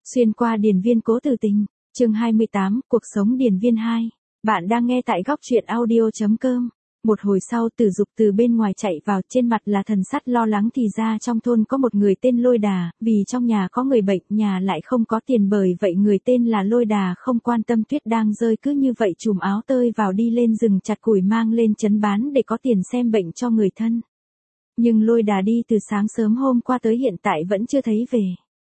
Xuyên qua điền viên cố Từ Tình, chương 28, cuộc sống điền viên 2. Bạn đang nghe tại góc truyện audio.com. Một hồi sau Tử Dục từ bên ngoài chạy vào, trên mặt là thần sắc lo lắng thì ra trong thôn có một người tên Lôi Đà, vì trong nhà có người bệnh, nhà lại không có tiền, bởi vậy người tên là Lôi Đà không quan tâm tuyết đang rơi, cứ như vậy chùm áo tơi vào đi lên rừng chặt củi mang lên trấn bán để có tiền xem bệnh cho người thân. Nhưng Lôi Đà đi từ sáng sớm hôm qua tới hiện tại vẫn chưa thấy về.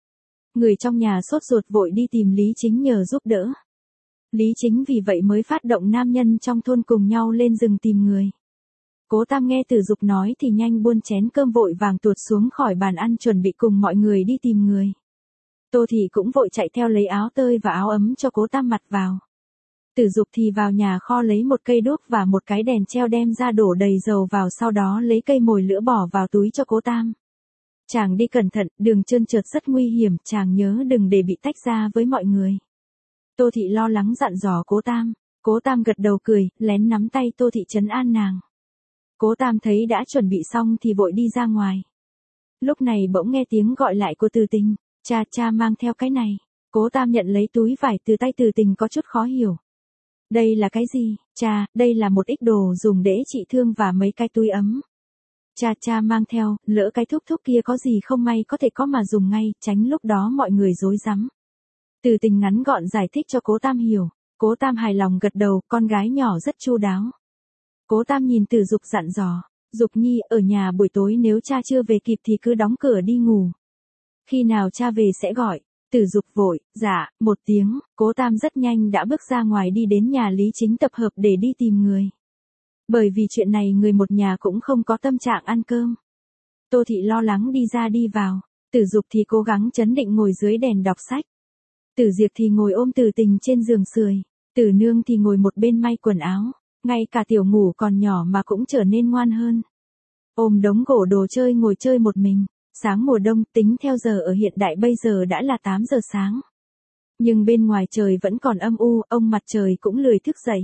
Người trong nhà sốt ruột vội đi tìm Lý Chính nhờ giúp đỡ. Lý Chính vì vậy mới phát động nam nhân trong thôn cùng nhau lên rừng tìm người. Cố Tam nghe Tử Dục nói thì nhanh buôn chén cơm vội vàng tuột xuống khỏi bàn ăn chuẩn bị cùng mọi người đi tìm người. Tô Thị cũng vội chạy theo lấy áo tơi và áo ấm cho Cố Tam mặc vào. Tử Dục thì vào nhà kho lấy một cây đuốc và một cái đèn treo đem ra đổ đầy dầu vào, sau đó lấy cây mồi lửa bỏ vào túi cho Cố Tam. Chàng đi cẩn thận, đường trơn trượt rất nguy hiểm, chàng nhớ đừng để bị tách ra với mọi người. Tô Thị lo lắng dặn dò Cố Tam. Cố Tam gật đầu cười, lén nắm tay Tô Thị trấn an nàng. Cố Tam thấy đã chuẩn bị xong thì vội đi ra ngoài. Lúc này bỗng nghe tiếng gọi lại của Từ Tình. Cha mang theo cái này. Cố Tam nhận lấy túi vải từ tay Từ Tình có chút khó hiểu. Đây là cái gì? Cha, đây là một ít đồ dùng để trị thương và mấy cái túi ấm. Cha mang theo, lỡ cái thuốc kia có gì không may có thể có mà dùng ngay, tránh lúc đó mọi người rối rắm. Từ Tình ngắn gọn giải thích cho Cố Tam hiểu. Cố Tam hài lòng gật đầu, con gái nhỏ rất chu đáo. Cố Tam nhìn Tử Dục dặn dò. Dục nhi, ở nhà buổi tối nếu cha chưa về kịp thì cứ đóng cửa đi ngủ. Khi nào cha về sẽ gọi. Tử Dục vội, dạ, một tiếng. Cố Tam rất nhanh đã bước ra ngoài đi đến nhà Lý Chính tập hợp để đi tìm người. Bởi vì chuyện này người một nhà cũng không có tâm trạng ăn cơm. Tô Thị lo lắng đi ra đi vào. Tử Dục thì cố gắng trấn định ngồi dưới đèn đọc sách. Tử Diệp thì ngồi ôm Từ Tình trên giường sưởi. Tử Nương thì ngồi một bên may quần áo. Ngay cả Tiểu Ngủ còn nhỏ mà cũng trở nên ngoan hơn. Ôm đống gỗ đồ chơi ngồi chơi một mình. Sáng mùa đông tính theo giờ ở hiện đại bây giờ đã là 8 giờ sáng. Nhưng bên ngoài trời vẫn còn âm u, ông mặt trời cũng lười thức dậy.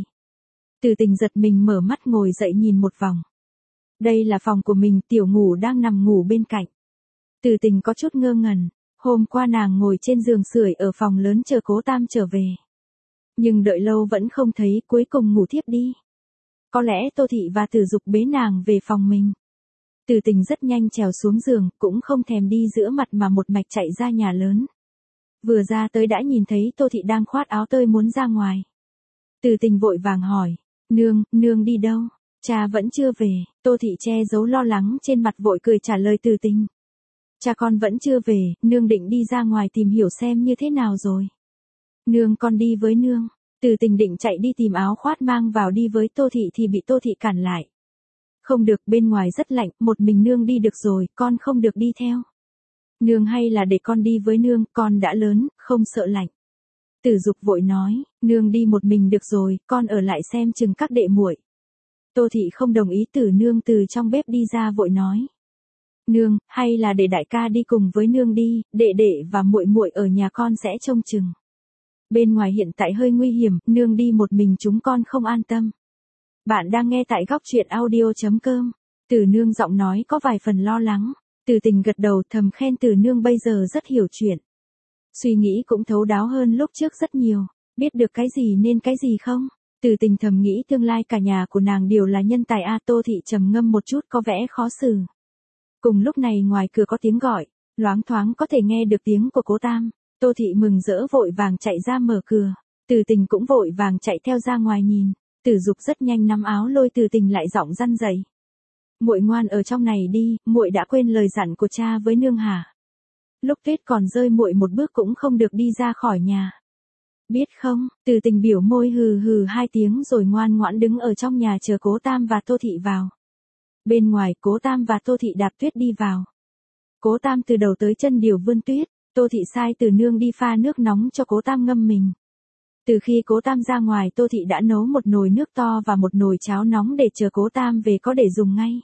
Từ Tình giật mình mở mắt ngồi dậy nhìn một vòng. Đây là phòng của mình, Tiểu Ngủ đang nằm ngủ bên cạnh. Từ Tình có chút ngơ ngẩn, hôm qua nàng ngồi trên giường sưởi ở phòng lớn chờ Cố Tam trở về. Nhưng đợi lâu vẫn không thấy, cuối cùng ngủ thiếp đi. Có lẽ Tô Thị và Tử Dục bế nàng về phòng mình. Từ Tình rất nhanh trèo xuống giường, cũng không thèm đi giữa mặt mà một mạch chạy ra nhà lớn. Vừa ra tới đã nhìn thấy Tô Thị đang khoát áo tơi muốn ra ngoài. Từ Tình vội vàng hỏi, nương đi đâu? Cha vẫn chưa về. Tô Thị che giấu lo lắng trên mặt vội cười trả lời Từ Tình. Cha con vẫn chưa về, nương định đi ra ngoài tìm hiểu xem như thế nào rồi. Nương con đi với nương. Từ Tình định chạy đi tìm áo khoát mang vào đi với Tô Thị thì bị Tô Thị cản lại. Không được, bên ngoài rất lạnh, một mình nương đi được rồi, con không được đi theo. Nương hay là để con đi với nương, con đã lớn, không sợ lạnh. Tử Dục vội nói, nương đi một mình được rồi, con ở lại xem chừng các đệ muội. Tô Thị không đồng ý. Tử Nương từ trong bếp đi ra vội nói. Nương, hay là để đại ca đi cùng với nương đi, đệ và muội muội ở nhà con sẽ trông chừng. Bên ngoài hiện tại hơi nguy hiểm, nương đi một mình chúng con không an tâm. Bạn đang nghe tại góc truyện audio.com. Tử Nương giọng nói có vài phần lo lắng. Từ Tình gật đầu thầm khen Tử Nương bây giờ rất hiểu chuyện. Suy nghĩ cũng thấu đáo hơn lúc trước rất nhiều, biết được cái gì nên cái gì không. Từ Tình thầm nghĩ tương lai cả nhà của nàng đều là nhân tài a. Tô Thị trầm ngâm một chút có vẻ khó xử. Cùng lúc này ngoài cửa có tiếng gọi, loáng thoáng có thể nghe được tiếng của Cố Tam. Tô Thị mừng rỡ vội vàng chạy ra mở cửa. Từ Tình cũng vội vàng chạy theo ra ngoài nhìn. Tử Dục rất nhanh nắm áo lôi Từ Tình lại giọng răn dậy. Muội ngoan ở trong này đi, muội đã quên lời dặn của cha với nương hả? Lúc tuyết còn rơi muội một bước cũng không được đi ra khỏi nhà. Biết không? Từ Tình biểu môi hừ hai tiếng rồi ngoan ngoãn đứng ở trong nhà chờ Cố Tam và Tô Thị vào. Bên ngoài Cố Tam và Tô Thị đạp tuyết đi vào. Cố Tam từ đầu tới chân đều vươn tuyết. Tô Thị sai Từ Nương đi pha nước nóng cho Cố Tam ngâm mình. Từ khi Cố Tam ra ngoài Tô Thị đã nấu một nồi nước to và một nồi cháo nóng để chờ Cố Tam về có để dùng ngay.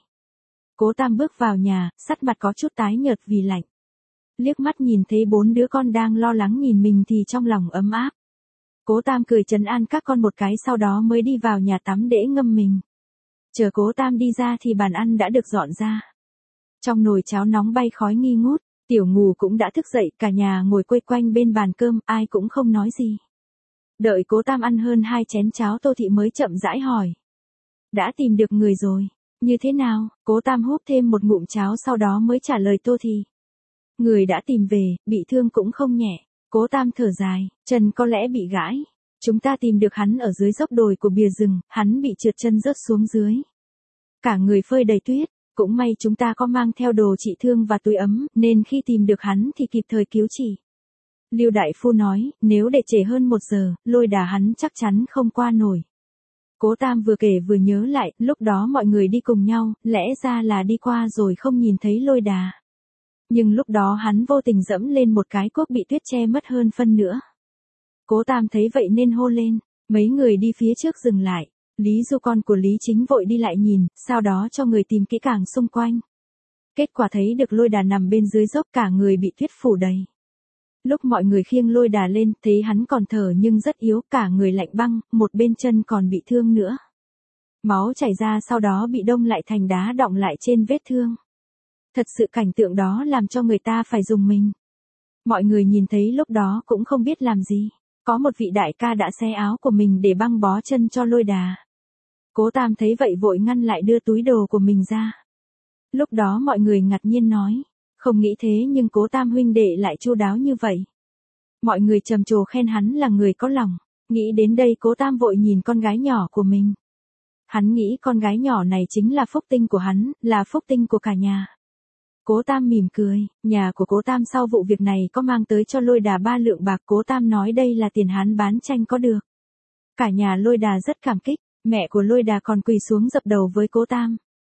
Cố Tam bước vào nhà, sắc mặt có chút tái nhợt vì lạnh. Liếc mắt nhìn thấy 4 đứa con đang lo lắng nhìn mình thì trong lòng ấm áp. Cố Tam cười trấn an các con một cái sau đó mới đi vào nhà tắm để ngâm mình. Chờ Cố Tam đi ra thì bàn ăn đã được dọn ra. Trong nồi cháo nóng bay khói nghi ngút, Tiểu Ngù cũng đã thức dậy, cả nhà ngồi quây quanh bên bàn cơm, ai cũng không nói gì. Đợi Cố Tam ăn hơn 2 chén cháo, Tô Thị mới chậm rãi hỏi. Đã tìm được người rồi, như thế nào? Cố Tam húp thêm một ngụm cháo sau đó mới trả lời Tô Thị. Người đã tìm về, bị thương cũng không nhẹ. Cố Tam thở dài, chân có lẽ bị gãi. Chúng ta tìm được hắn ở dưới dốc đồi của bìa rừng, hắn bị trượt chân rớt xuống dưới. Cả người phơi đầy tuyết, cũng may chúng ta có mang theo đồ trị thương và túi ấm, nên khi tìm được hắn thì kịp thời cứu trị. Lưu đại phu nói, nếu để trễ hơn 1 giờ, Lôi Đà hắn chắc chắn không qua nổi. Cố Tam vừa kể vừa nhớ lại, lúc đó mọi người đi cùng nhau, lẽ ra là đi qua rồi không nhìn thấy Lôi Đà. Nhưng lúc đó hắn vô tình dẫm lên một cái cuốc bị tuyết che mất hơn phân nữa. Cố Tam thấy vậy nên hô lên, mấy người đi phía trước dừng lại. Lý Du con của Lý Chính vội đi lại nhìn, sau đó cho người tìm kỹ càng xung quanh. Kết quả thấy được Lôi Đà nằm bên dưới dốc, cả người bị tuyết phủ đầy. Lúc mọi người khiêng Lôi Đà lên, thấy hắn còn thở nhưng rất yếu, cả người lạnh băng, một bên chân còn bị thương nữa. Máu chảy ra, sau đó bị đông lại thành đá đọng lại trên vết thương. Thật sự cảnh tượng đó làm cho người ta phải rùng mình. Mọi người nhìn thấy lúc đó cũng không biết làm gì. Có một vị đại ca đã xé áo của mình để băng bó chân cho Lôi Đà. Cố Tam thấy vậy vội ngăn lại, đưa túi đồ của mình ra. Lúc đó mọi người ngạc nhiên nói, không nghĩ thế nhưng Cố Tam huynh đệ lại chu đáo như vậy. Mọi người trầm trồ khen hắn là người có lòng. Nghĩ đến đây Cố Tam vội nhìn con gái nhỏ của mình. Hắn nghĩ con gái nhỏ này chính là phúc tinh của hắn, là phúc tinh của cả nhà. Cố Tam mỉm cười, nhà của Cố Tam sau vụ việc này có mang tới cho Lôi Đà 3 lượng bạc, Cố Tam nói đây là tiền hắn bán tranh có được. Cả nhà Lôi Đà rất cảm kích, mẹ của Lôi Đà còn quỳ xuống dập đầu với Cố Tam.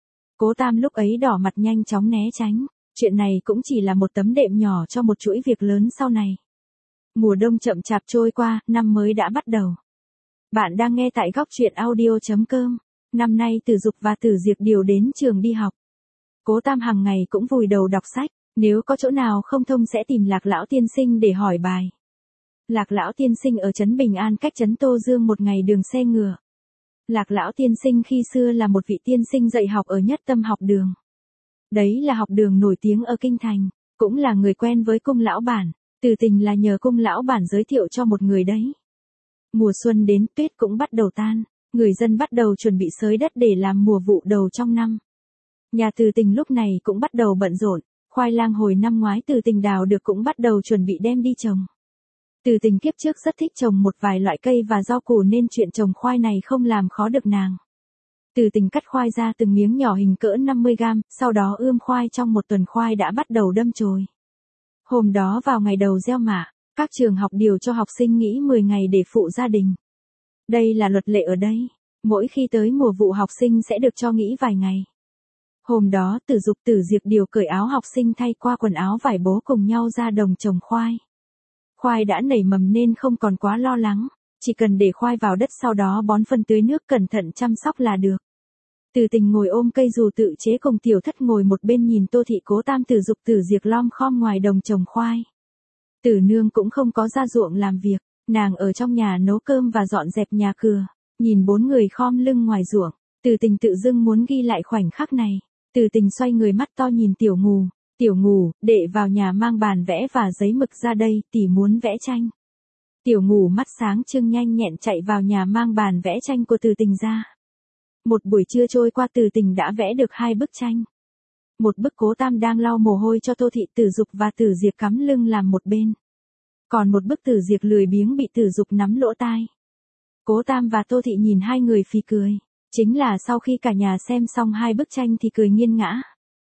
Cố Tam lúc ấy đỏ mặt nhanh chóng né tránh, chuyện này cũng chỉ là một tấm đệm nhỏ cho một chuỗi việc lớn sau này. Mùa đông chậm chạp trôi qua, năm mới đã bắt đầu. Bạn đang nghe tại góc truyện audio.com. Năm nay Tử Dục và Tử Diệp đều đến trường đi học. Cố Tam hàng ngày cũng vùi đầu đọc sách, nếu có chỗ nào không thông sẽ tìm Lạc Lão tiên sinh để hỏi bài. Lạc Lão tiên sinh ở trấn Bình An cách trấn Tô Dương một ngày đường xe ngựa. Lạc Lão tiên sinh khi xưa là một vị tiên sinh dạy học ở Nhất Tâm học đường. Đấy là học đường nổi tiếng ở Kinh Thành, cũng là người quen với Cung lão bản, Từ Tình là nhờ Cung lão bản giới thiệu cho một người đấy. Mùa xuân đến, tuyết cũng bắt đầu tan, người dân bắt đầu chuẩn bị xới đất để làm mùa vụ đầu trong năm. Nhà Từ Tình lúc này cũng bắt đầu bận rộn, khoai lang hồi năm ngoái Từ Tình đào được cũng bắt đầu chuẩn bị đem đi trồng. Từ Tình kiếp trước rất thích trồng một vài loại cây và rau củ nên chuyện trồng khoai này không làm khó được nàng. Từ Tình cắt khoai ra từng miếng nhỏ hình cỡ 50g, sau đó ươm khoai trong 1 tuần khoai đã bắt đầu đâm chồi. Hôm đó vào ngày đầu gieo mạ, các trường học điều cho học sinh nghỉ 10 ngày để phụ gia đình. Đây là luật lệ ở đây, mỗi khi tới mùa vụ học sinh sẽ được cho nghỉ vài ngày. Hôm đó Tử Dục Tử Diệp điều cởi áo học sinh thay qua quần áo vải bố cùng nhau ra đồng trồng khoai. Khoai đã nảy mầm nên không còn quá lo lắng, chỉ cần để khoai vào đất sau đó bón phân tưới nước cẩn thận chăm sóc là được. Từ Tình ngồi ôm cây dù tự chế cùng Tiểu Thất ngồi một bên nhìn Tô Thị Cố Tam Tử Dục Tử Diệp lom khom ngoài đồng trồng khoai. Tử Nương cũng không có ra ruộng làm việc, nàng ở trong nhà nấu cơm và dọn dẹp nhà cửa, nhìn 4 người khom lưng ngoài ruộng, Từ Tình tự dưng muốn ghi lại khoảnh khắc này. Từ Tình xoay người mắt to nhìn Tiểu Ngù, đệ vào nhà mang bàn vẽ và giấy mực ra đây, tỷ muốn vẽ tranh. Tiểu Ngù mắt sáng trưng nhanh nhẹn chạy vào nhà mang bàn vẽ tranh của Từ Tình ra. Một buổi trưa trôi qua Từ Tình đã vẽ được 2 bức tranh. Một bức Cố Tam đang lau mồ hôi cho Tô Thị, Tử Dục và Tử Diệp cắm lưng làm một bên. Còn một bức Tử Diệp lười biếng bị Tử Dục nắm lỗ tai. Cố Tam và Tô Thị nhìn hai người phì cười. Chính là sau khi cả nhà xem xong 2 bức tranh thì cười nghiêng ngã.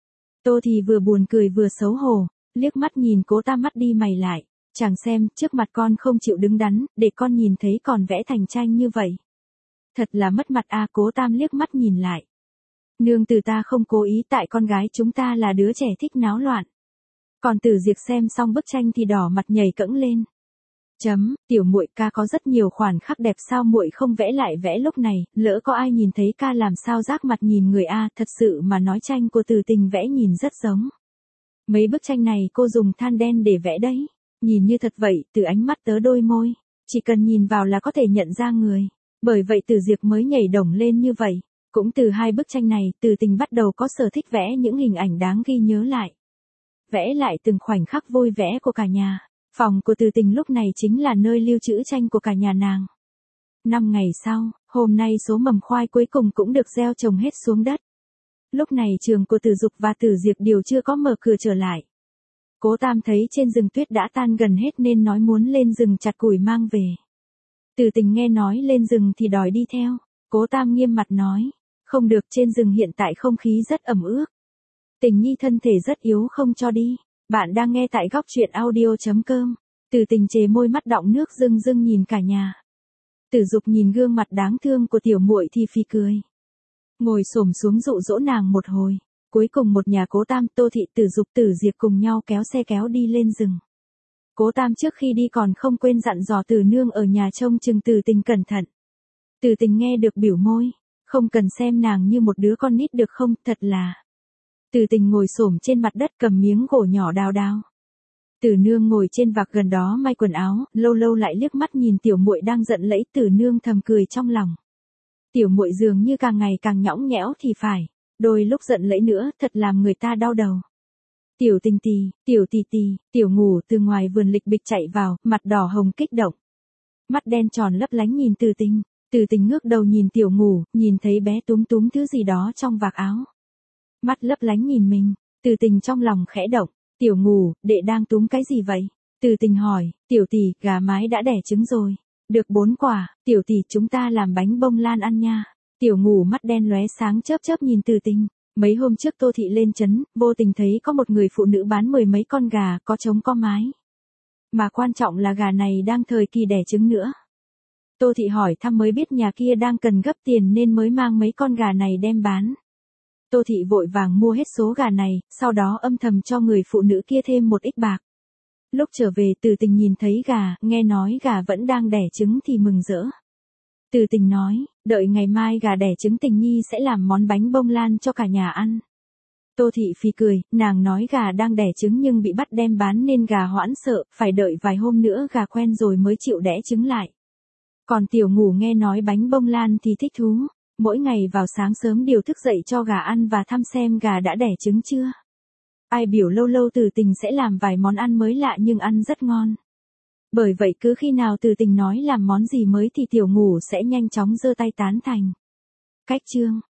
Tô Thị vừa buồn cười vừa xấu hổ, liếc mắt nhìn Cố Tam mắt đi mày lại. Chàng xem, trước mặt con không chịu đứng đắn, để con nhìn thấy còn vẽ thành tranh như vậy. Thật là mất mặt à. Cố Tam liếc mắt nhìn lại. Nương từ ta không cố ý, tại con gái chúng ta là đứa trẻ thích náo loạn. Còn Tử Diệp xem xong bức tranh thì đỏ mặt nhảy cẫng lên. Tiểu muội ca có rất nhiều khoản khắc đẹp, sao muội không vẽ lại vẽ lúc này, lỡ có ai nhìn thấy ca làm sao rác mặt nhìn người a. Thật sự mà nói tranh của Từ Tình vẽ nhìn rất giống. Mấy bức tranh này cô dùng than đen để vẽ đấy. Nhìn như thật vậy, từ ánh mắt tớ đôi môi, chỉ cần nhìn vào là có thể nhận ra người. Bởi vậy Tử Diệp mới nhảy đồng lên như vậy. Cũng từ 2 bức tranh này, Từ Tình bắt đầu có sở thích vẽ những hình ảnh đáng ghi nhớ lại. vẽ lại từng khoảnh khắc vui vẻ của cả nhà. Phòng của Từ Tình lúc này chính là nơi lưu trữ tranh của cả nhà nàng. 5 ngày sau, hôm nay số mầm khoai cuối cùng cũng được gieo trồng hết xuống đất. Lúc này trường của Từ Dục và Từ Diệp đều chưa có mở cửa trở lại. Cố Tam thấy trên rừng tuyết đã tan gần hết nên nói muốn lên rừng chặt củi mang về. Từ Tình nghe nói lên rừng thì đòi đi theo. Cố Tam nghiêm mặt nói, không được, trên rừng hiện tại không khí rất ẩm ướt. Tình nhi thân thể rất yếu không cho đi. Bạn đang nghe tại góc truyện audio.com. Từ Tình chề môi mắt đọng nước rưng rưng nhìn cả nhà. Từ Dục nhìn gương mặt đáng thương của tiểu muội thì phì cười. Ngồi xổm xuống dụ dỗ nàng một hồi. Cuối cùng một nhà Cố Tam, Tô Thị, Từ Dục, Từ Diệp cùng nhau kéo xe kéo đi lên rừng. Cố Tam trước khi đi còn không quên dặn dò Từ Nương ở nhà trông chừng Từ Tình cẩn thận. Từ Tình nghe được biểu môi, không cần xem nàng như một đứa con nít được không, thật là. Từ Tình ngồi xổm trên mặt đất cầm miếng gỗ nhỏ đào đào. Từ Nương ngồi trên vạc gần đó may quần áo, lâu lâu lại liếc mắt nhìn tiểu muội đang giận lẫy, Từ Nương thầm cười trong lòng. Tiểu muội dường như càng ngày càng nhõng nhẽo thì phải, đôi lúc giận lẫy nữa, thật làm người ta đau đầu. Tiểu Tình tì, tiểu tì tì, tiểu Ngủ từ ngoài vườn lịch bịch chạy vào, mặt đỏ hồng kích động. Mắt đen tròn lấp lánh nhìn Từ Tình. Từ Tình ngước đầu nhìn tiểu Ngủ, nhìn thấy bé túm túm thứ gì đó trong vạc áo. Mắt lấp lánh nhìn mình, Từ Tình trong lòng khẽ động. Tiểu Ngủ, đệ đang túm cái gì vậy? Từ Tình hỏi, tiểu tỷ, gà mái đã đẻ trứng rồi. Được 4 quả, tiểu tỷ, chúng ta làm bánh bông lan ăn nha. Tiểu Ngủ mắt đen lóe sáng chớp chớp nhìn Từ Tình. Mấy hôm trước Tô Thị lên trấn, vô tình thấy có một người phụ nữ bán 10 mấy con gà, có trống có mái. Mà quan trọng là gà này đang thời kỳ đẻ trứng nữa. Tô Thị hỏi thăm mới biết nhà kia đang cần gấp tiền nên mới mang mấy con gà này đem bán. Tô Thị vội vàng mua hết số gà này, sau đó âm thầm cho người phụ nữ kia thêm một ít bạc. Lúc trở về Từ Tình nhìn thấy gà, nghe nói gà vẫn đang đẻ trứng thì mừng rỡ. Từ Tình nói, đợi ngày mai gà đẻ trứng Tình nhi sẽ làm món bánh bông lan cho cả nhà ăn. Tô Thị phì cười, nàng nói gà đang đẻ trứng nhưng bị bắt đem bán nên gà hoãn sợ, phải đợi vài hôm nữa gà quen rồi mới chịu đẻ trứng lại. Còn tiểu Ngủ nghe nói bánh bông lan thì thích thú, mỗi ngày vào sáng sớm đều thức dậy cho gà ăn và thăm xem gà đã đẻ trứng chưa. Ai biểu lâu lâu Từ Tình sẽ làm vài món ăn mới lạ nhưng ăn rất ngon. Bởi vậy cứ khi nào Từ Tình nói làm món gì mới thì tiểu Ngủ sẽ nhanh chóng giơ tay tán thành. Cách chương